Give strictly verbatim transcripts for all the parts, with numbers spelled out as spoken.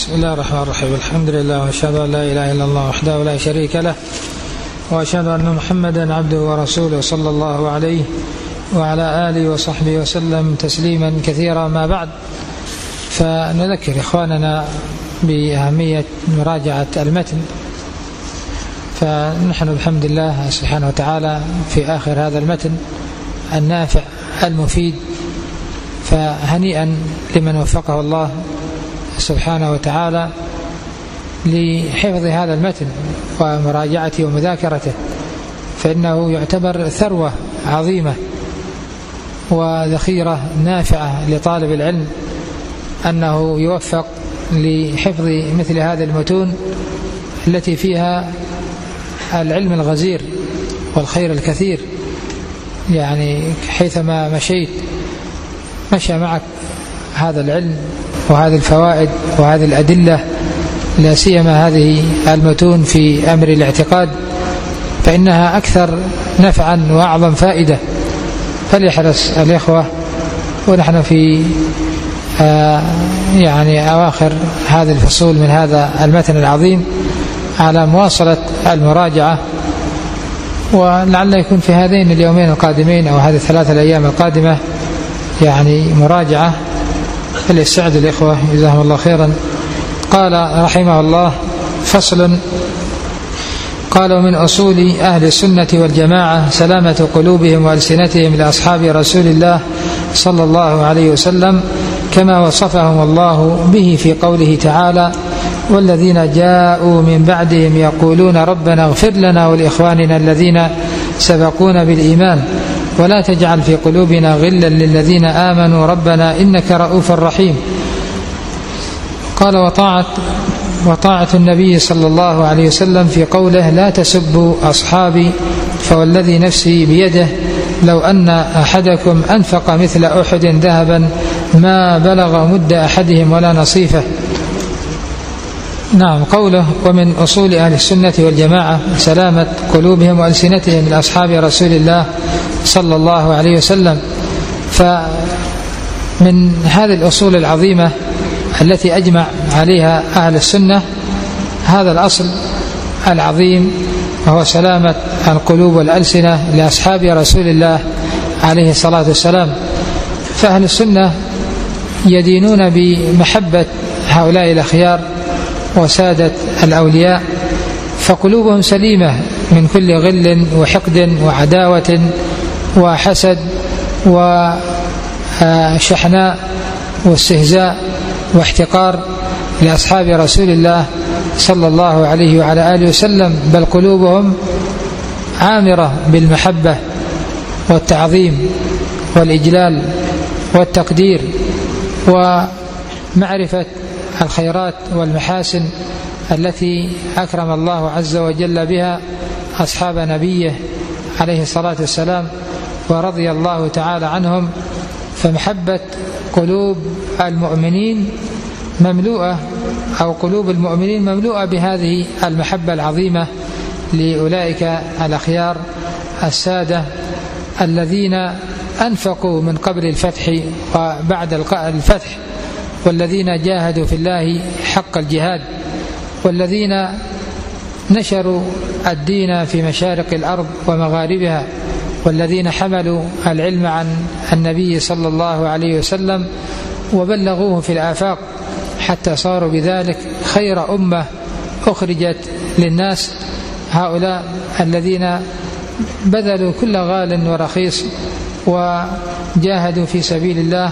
بسم الله الرحمن الرحيم. الحمد لله وأشهد أن لا إله إلا الله وحده لا شريك له، وأشهد أن محمدا عبده ورسوله صلى الله عليه وعلى آله وصحبه وسلم تسليما كثيرا. ما بعد، فنذكر إخواننا بأهمية مراجعة المتن. فنحن بحمد الله سبحانه وتعالى في آخر هذا المتن النافع المفيد، فهنيئا لمن وفقه الله سبحانه وتعالى لحفظ هذا المتن ومراجعته ومذاكرته، فإنه يعتبر ثروة عظيمة وذخيرة نافعة لطالب العلم أنه يوفق لحفظ مثل هذه المتون التي فيها العلم الغزير والخير الكثير. يعني حيثما مشيت مشى معك هذا العلم وهذه الفوائد وهذه الأدلة، لا سيما هذه المتون في أمر الاعتقاد، فإنها أكثر نفعا وأعظم فائدة. فليحرص الإخوة ونحن في آه يعني أواخر هذه الفصول من هذا المتن العظيم على مواصلة المراجعة، ولعل يكون في هذين اليومين القادمين أو هذه الثلاثة الأيام القادمة يعني مراجعة، فليستعد الإخوة جزاهم الله خيرا. قال رحمه الله: فصل. قال: ومن أصول أهل السنة والجماعة سلامة قلوبهم وألسنتهم لأصحاب رسول الله صلى الله عليه وسلم، كما وصفهم الله به في قوله تعالى: والذين جاءوا من بعدهم يقولون ربنا اغفر لنا ولإخواننا الذين سبقونا بالإيمان ولا تجعل في قلوبنا غلا للذين آمنوا ربنا إنك رؤوف رحيم. قال: وطاعة وطاعة النبي صلى الله عليه وسلم في قوله: لا تسبوا أصحابي فوالذي نفسي بيده لو أن أحدكم أنفق مثل أحد ذهبا ما بلغ مد أحدهم ولا نصيفه. نعم. قوله: ومن أصول أهل السنة والجماعة سلامة قلوبهم وألسنتهم لأصحاب رسول الله صلى الله عليه وسلم. فمن هذه الأصول العظيمة التي أجمع عليها أهل السنة هذا الأصل العظيم، وهو سلامة القلوب والألسنة لأصحاب رسول الله عليه الصلاة والسلام. فأهل السنة يدينون بمحبة هؤلاء الأخيار وسادة الأولياء، فقلوبهم سليمة من كل غل وحقد وعداوة وحسد وشحناء واستهزاء واحتقار لأصحاب رسول الله صلى الله عليه وعلى آله وسلم، بل قلوبهم عامرة بالمحبة والتعظيم والإجلال والتقدير ومعرفة الخيرات والمحاسن التي أكرم الله عز وجل بها أصحاب نبيه عليه الصلاة والسلام ورضي الله تعالى عنهم. فمحبة قلوب المؤمنين مملوءة أو قلوب المؤمنين مملوءة بهذه المحبة العظيمة لأولئك الأخيار السادة الذين أنفقوا من قبل الفتح وبعد الفتح، والذين جاهدوا في الله حق الجهاد، والذين نشروا الدين في مشارق الأرض ومغاربها، والذين حملوا العلم عن النبي صلى الله عليه وسلم وبلغوه في الآفاق حتى صاروا بذلك خير أمة أخرجت للناس. هؤلاء الذين بذلوا كل غال ورخيص وجاهدوا في سبيل الله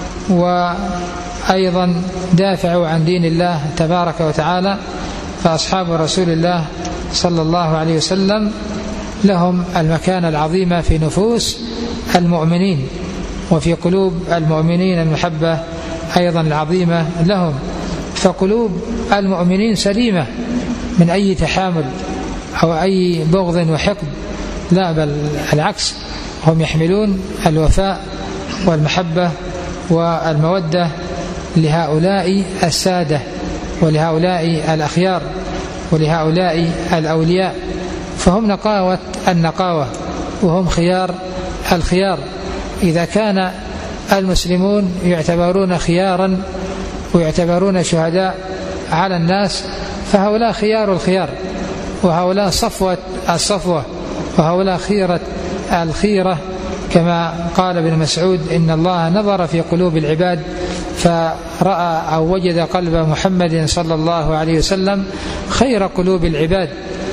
وأيضا دافعوا عن دين الله تبارك وتعالى. فأصحاب رسول الله صلى الله عليه وسلم لهم المكانة العظيمة في نفوس المؤمنين وفي قلوب المؤمنين المحبة أيضا العظيمة لهم. فقلوب المؤمنين سليمة من أي تحامل أو أي بغض وحقد، لا بل العكس، هم يحملون الوفاء والمحبة والمودة لهؤلاء السادة ولهؤلاء الأخيار ولهؤلاء الأولياء. فهم نقاوة النقاوة وهم خيار الخيار. إذا كان المسلمون يعتبرون خيارا ويعتبرون شهداء على الناس فهؤلاء خيار الخيار، وهؤلاء صفوة الصفوة، وهؤلاء خيرة الخيرة، كما قال ابن مسعود إن الله نظر في قلوب العباد فرأى أو وجد قلب محمد صلى الله عليه وسلم خير قلوب العباد،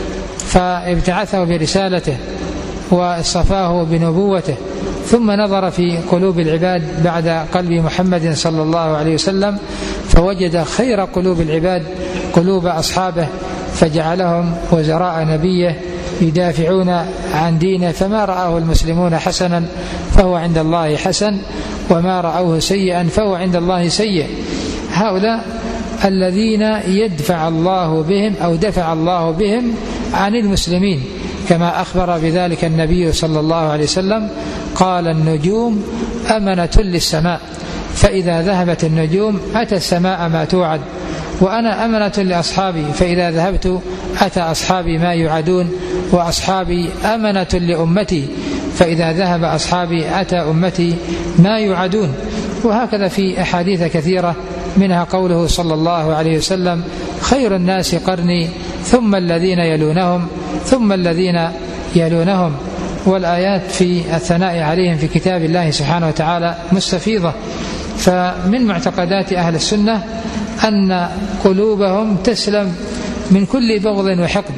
فابتعثه برسالته واصطفاه بنبوته، ثم نظر في قلوب العباد بعد قلب محمد صلى الله عليه وسلم فوجد خير قلوب العباد قلوب أصحابه، فجعلهم وزراء نبيه يدافعون عن دينه، فما رآه المسلمون حسنا فهو عند الله حسن، وما رأوه سيئا فهو عند الله سيء. هؤلاء الذين يدفع الله بهم أو دفع الله بهم عن المسلمين، كما أخبر بذلك النبي صلى الله عليه وسلم قال النجوم أمنة للسماء، فإذا ذهبت النجوم أتى السماء ما توعد، وأنا أمنة لأصحابي، فإذا ذهبت أتى أصحابي ما يوعدون، وأصحابي أمنة لأمتي، فإذا ذهب أصحابي أتى أمتي ما يوعدون. وهكذا في أحاديث كثيرة، منها قوله صلى الله عليه وسلم خير الناس قرني ثم الذين يلونهم ثم الذين يلونهم، والآيات في الثناء عليهم في كتاب الله سبحانه وتعالى مستفيضة. فمن معتقدات أهل السنة أن قلوبهم تسلم من كل بغض وحقد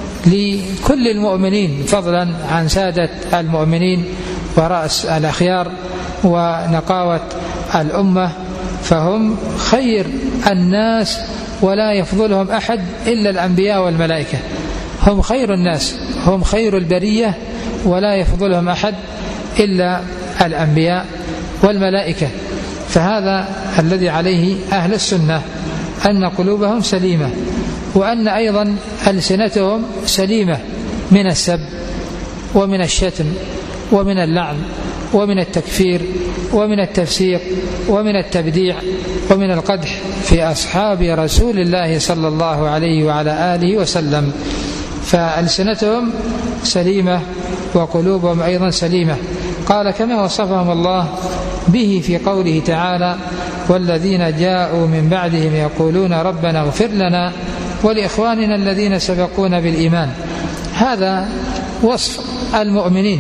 لكل المؤمنين، فضلا عن سادة المؤمنين ورأس الأخيار ونقاوة الأمة، فهم خير الناس ولا يفضلهم أحد إلا الأنبياء والملائكة، هم خير الناس، هم خير البرية ولا يفضلهم أحد إلا الأنبياء والملائكة. فهذا الذي عليه أهل السنة، أن قلوبهم سليمة، وأن أيضا ألسنتهم سليمة من السب ومن الشتم ومن اللعن ومن التكفير ومن التفسيق ومن التبديع ومن القدح في أصحاب رسول الله صلى الله عليه وعلى آله وسلم. فألسنتهم سليمة وقلوبهم أيضا سليمة. قال كما وصفهم الله به في قوله تعالى والذين جاءوا من بعدهم يقولون ربنا اغفر لنا ولإخواننا الذين سبقونا بالإيمان. هذا وصف المؤمنين.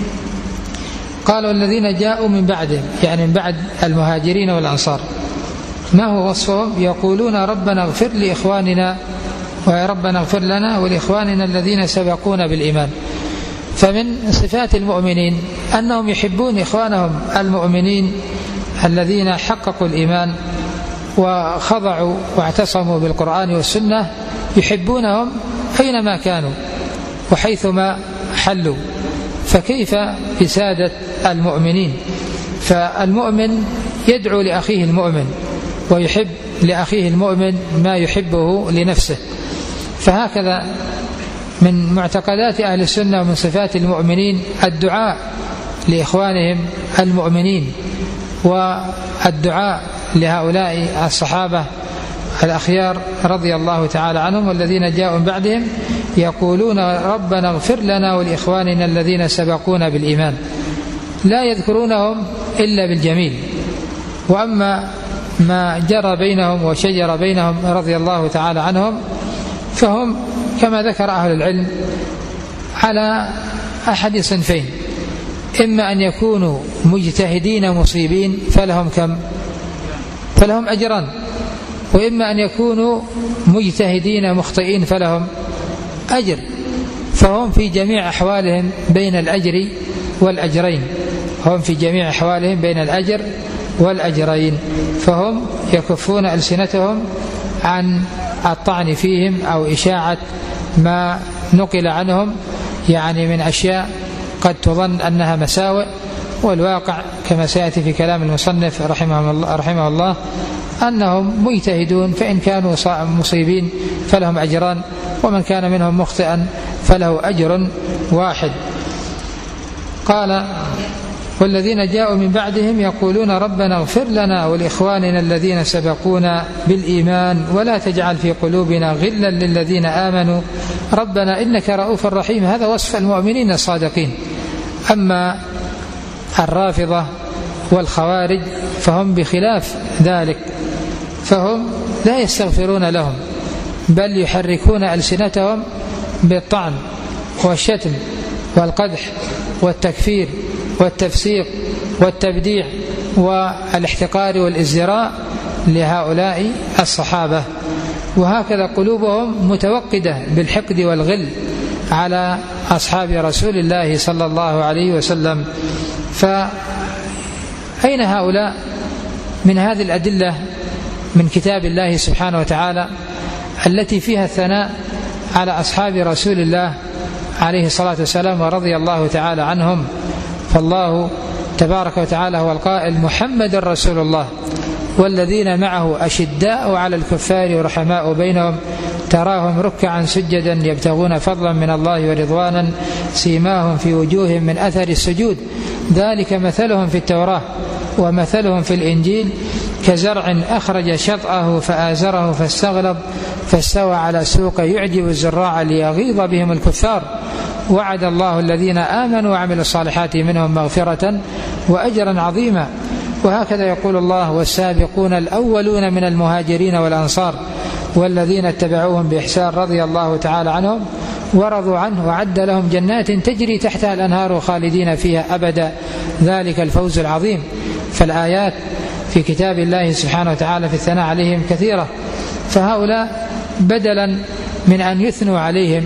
قالوا الذين جاءوا من بعدهم، يعني من بعد المهاجرين والأنصار. ما هو وصفهم؟ يقولون ربنا اغفر لإخواننا وربنا اغفر لنا ولإخواننا الذين سبقونا بالإيمان. فمن صفات المؤمنين أنهم يحبون إخوانهم المؤمنين الذين حققوا الإيمان وخضعوا واعتصموا بالقرآن والسنة، يحبونهم أينما كانوا وحيثما حلوا. فكيف بسادة المؤمنين؟ فالمؤمن يدعو لأخيه المؤمن ويحب لأخيه المؤمن ما يحبه لنفسه. فهكذا من معتقدات أهل السنة ومن صفات المؤمنين الدعاء لإخوانهم المؤمنين، والدعاء لهؤلاء الصحابة الأخيار رضي الله تعالى عنهم والذين جاءوا من بعدهم يقولون ربنا اغفر لنا ولإخواننا الذين سبقونا بالإيمان. لا يذكرونهم إلا بالجميل، وأما ما جرى بينهم وشجر بينهم رضي الله تعالى عنهم فهم كما ذكر أهل العلم على أحد صنفين: إما أن يكونوا مجتهدين مصيبين فلهم كم فلهم أجران، وإما أن يكونوا مجتهدين مخطئين فلهم أجر. فهم في جميع أحوالهم بين الأجر والأجرين، هم في جميع أحوالهم بين الأجر والأجرين. فهم يكفون ألسنتهم عن الطعن فيهم أو إشاعة ما نقل عنهم، يعني من أشياء قد تظن أنها مساوئ، والواقع كما سيأتي في كلام المصنف رحمه الله, رحمه الله أنهم مجتهدون، فإن كانوا مصيبين فلهم أجران، ومن كان منهم مخطئا فله أجر واحد. قال والذين جاءوا من بعدهم يقولون ربنا اغفر لنا ولإخواننا الذين سبقونا بالإيمان ولا تجعل في قلوبنا غلا للذين آمنوا ربنا إنك رؤوف رحيم. هذا وصف المؤمنين الصادقين. أما الرافضة والخوارج فهم بخلاف ذلك، فهم لا يستغفرون لهم، بل يحركون ألسنتهم بالطعن والشتم والقدح والتكفير والتفسيق والتبديع والاحتقار والازدراء لهؤلاء الصحابة. وهكذا قلوبهم متوقدة بالحقد والغل على أصحاب رسول الله صلى الله عليه وسلم. فأين هؤلاء من هذه الأدلة من كتاب الله سبحانه وتعالى التي فيها الثناء على أصحاب رسول الله عليه الصلاة والسلام ورضي الله تعالى عنهم؟ فالله تبارك وتعالى هو القائل: محمد رسول الله والذين معه أشداء على الكفار ورحماء بينهم تراهم ركعا سجدا يبتغون فضلا من الله ورضوانا سيماهم في وجوههم من أثر السجود ذلك مثلهم في التوراة ومثلهم في الإنجيل كزرع أخرج شطأه فآزره فاستغلظ فاستوى على سوق يعجب الزراع ليغيظ بهم الكفار وعد الله الذين آمنوا وعملوا الصالحات منهم مغفرة وأجرا عظيما. وهكذا يقول الله: والسابقون الأولون من المهاجرين والأنصار والذين اتبعوهم بإحسان رضي الله تعالى عنهم ورضوا عنه وعد لهم جنات تجري تحتها الأنهار خالدين فيها أبدا ذلك الفوز العظيم. فالآيات في كتاب الله سبحانه وتعالى في الثناء عليهم كثيرة. فهؤلاء بدلا من أن يثنوا عليهم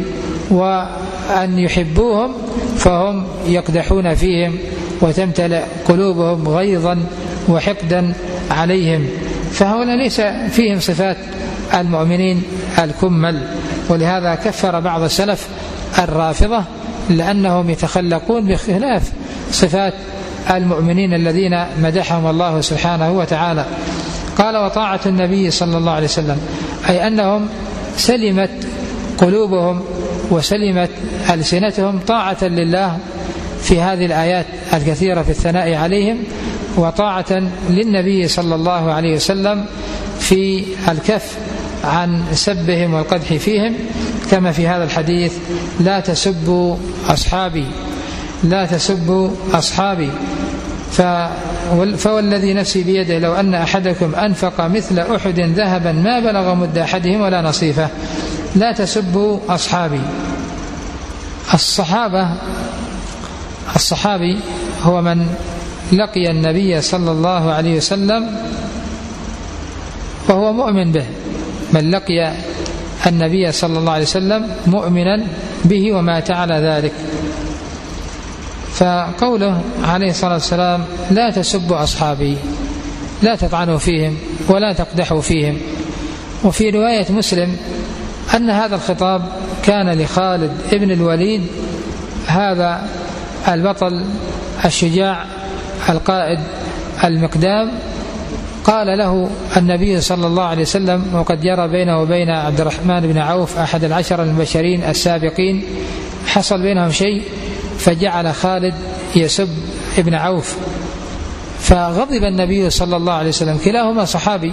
وأن يحبوهم فهم يقدحون فيهم وتمتلئ قلوبهم غيظا وحقدا عليهم. فهؤلاء ليس فيهم صفات المؤمنين الكمل. ولهذا كفر بعض السلف الرافضة لأنهم يتخلقون بخلاف صفات المؤمنين الذين مدحهم الله سبحانه وتعالى. قال: وطاعة النبي صلى الله عليه وسلم، أي أنهم سلمت قلوبهم وسلمت ألسنتهم طاعة لله في هذه الآيات الكثيرة في الثناء عليهم، وطاعة للنبي صلى الله عليه وسلم في الكف عن سبهم والقدح فيهم، كما في هذا الحديث: لا تسبوا أصحابي لا تسبوا أصحابي فوالذي نفسي بيده لو أن أحدكم أنفق مثل أحد ذهبا ما بلغ مد أحدهم ولا نصيفه. لا تسبوا أصحابي. الصحابة الصحابي هو من لقي النبي صلى الله عليه وسلم وهو مؤمن به، من لقي النبي صلى الله عليه وسلم مؤمنا به ومات على ذلك. فقوله عليه الصلاة والسلام: لا تسبوا أصحابي، لا تطعنوا فيهم ولا تقدحوا فيهم. وفي رواية مسلم أن هذا الخطاب كان لخالد ابن الوليد، هذا البطل الشجاع القائد المقدام. قال له النبي صلى الله عليه وسلم، وقد جرى بينه وبين عبد الرحمن بن عوف أحد العشر المبشرين السابقين، حصل بينهم شيء فجعل خالد يسب ابن عوف، فغضب النبي صلى الله عليه وسلم. كلاهما صحابي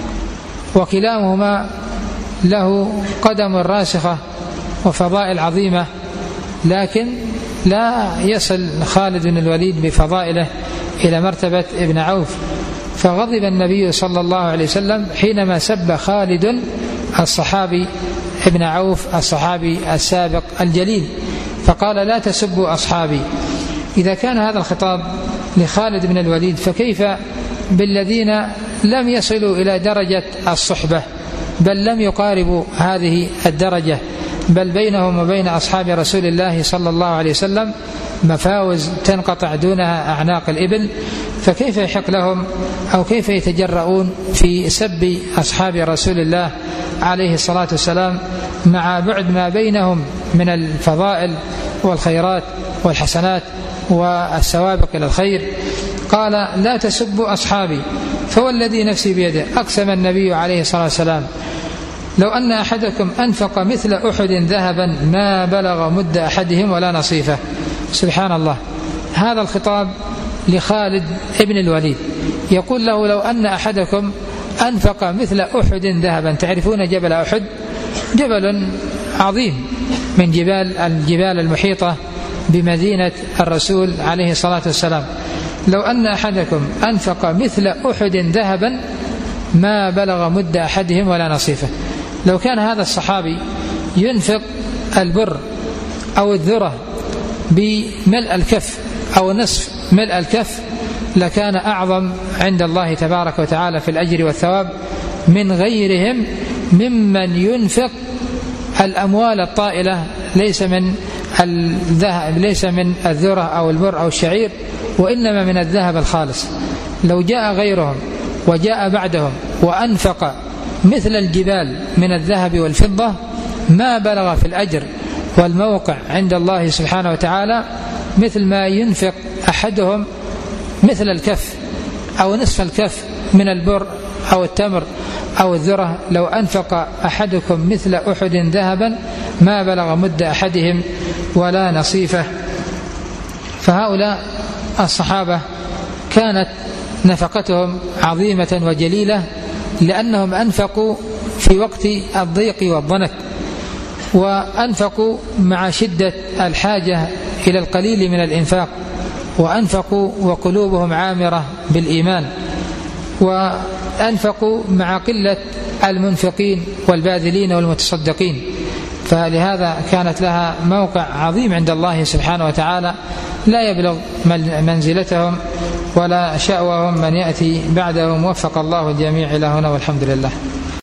وكلاهما له قدم راسخة وفضائل عظيمة، لكن لا يصل خالد بن الوليد بفضائله إلى مرتبة ابن عوف. فغضب النبي صلى الله عليه وسلم حينما سب خالد الصحابي ابن عوف الصحابي السابق الجليل، فقال: لا تسبوا أصحابي. إذا كان هذا الخطاب لخالد بن الوليد فكيف بالذين لم يصلوا إلى درجة الصحبة، بل لم يقاربوا هذه الدرجة، بل بينهم وبين أصحاب رسول الله صلى الله عليه وسلم مفاوز تنقطع دونها أعناق الإبل. فكيف يحق لهم أو كيف يتجرؤون في سب أصحاب رسول الله عليه الصلاة والسلام مع بعد ما بينهم من الفضائل والخيرات والحسنات والسوابق إلى الخير؟ قال: لا تسبوا أصحابي فوالذي نفسي بيده. أقسم النبي عليه الصلاة والسلام: لو أن أحدكم أنفق مثل أحد ذهبا ما بلغ مد أحدهم ولا نصيفه. سبحان الله، هذا الخطاب لخالد ابن الوليد، يقول له: لو أن أحدكم أنفق مثل أحد ذهبا. تعرفون جبل أحد؟ جبل عظيم من جبال الجبال المحيطة بمدينة الرسول عليه الصلاة والسلام. لو أن أحدكم أنفق مثل أحد ذهبا ما بلغ مد أحدهم ولا نصيفه. لو كان هذا الصحابي ينفق البر أو الذرة بملء الكف أو نصف ملء الكف لكان أعظم عند الله تبارك وتعالى في الأجر والثواب من غيرهم ممن ينفق الأموال الطائلة ليس من الذهب، ليس من الذرة أو البر أو الشعير، وإنما من الذهب الخالص. لو جاء غيرهم وجاء بعدهم وأنفق مثل الجبال من الذهب والفضة ما بلغ في الأجر والموقع عند الله سبحانه وتعالى مثل ما ينفق أحدهم مثل الكف أو نصف الكف من البر أو التمر أو الذرة. لو أنفق أحدكم مثل أحد ذهبا ما بلغ مد أحدهم ولا نصيفه. فهؤلاء الصحابة كانت نفقتهم عظيمة وجليلة لأنهم أنفقوا في وقت الضيق والضنك، وأنفقوا مع شدة الحاجة إلى القليل من الإنفاق، وأنفقوا وقلوبهم عامرة بالإيمان، وأنفقوا مع قلة المنفقين والباذلين والمتصدقين. فلهذا كانت لها موقع عظيم عند الله سبحانه وتعالى لا يبلغ منزلتهم ولا شأوهم من يأتي بعدهم. وفق الله الجميع إلى هنا والحمد لله.